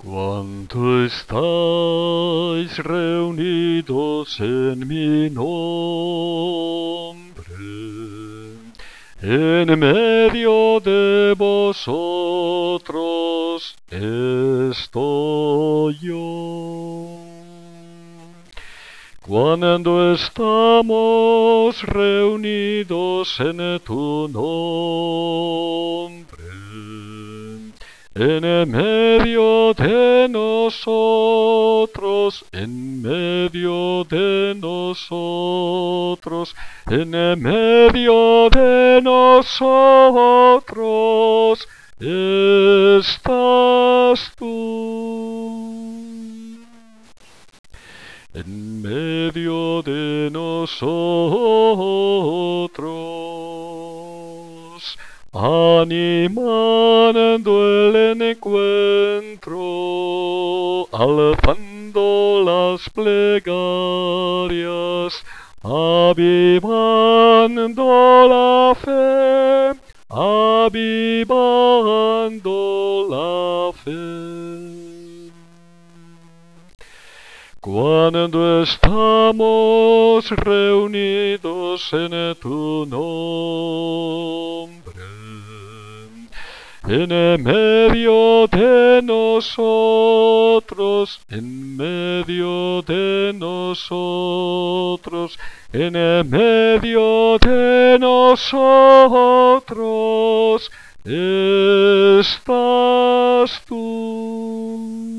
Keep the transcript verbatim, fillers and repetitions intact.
Cuando estáis reunidos en mi nombre, en medio de vosotros estoy yo. Cuando estamos reunidos en tu nombre, en medio de nosotros, en medio de nosotros, en medio de nosotros, estás tú. En medio de nosotros, animando el encuentro, alzando las plegarias, avivando la fe, avivando la fe. Cuando estamos reunidos en tu nombre, en medio de nosotros, en medio de nosotros, en medio de nosotros, estás tú.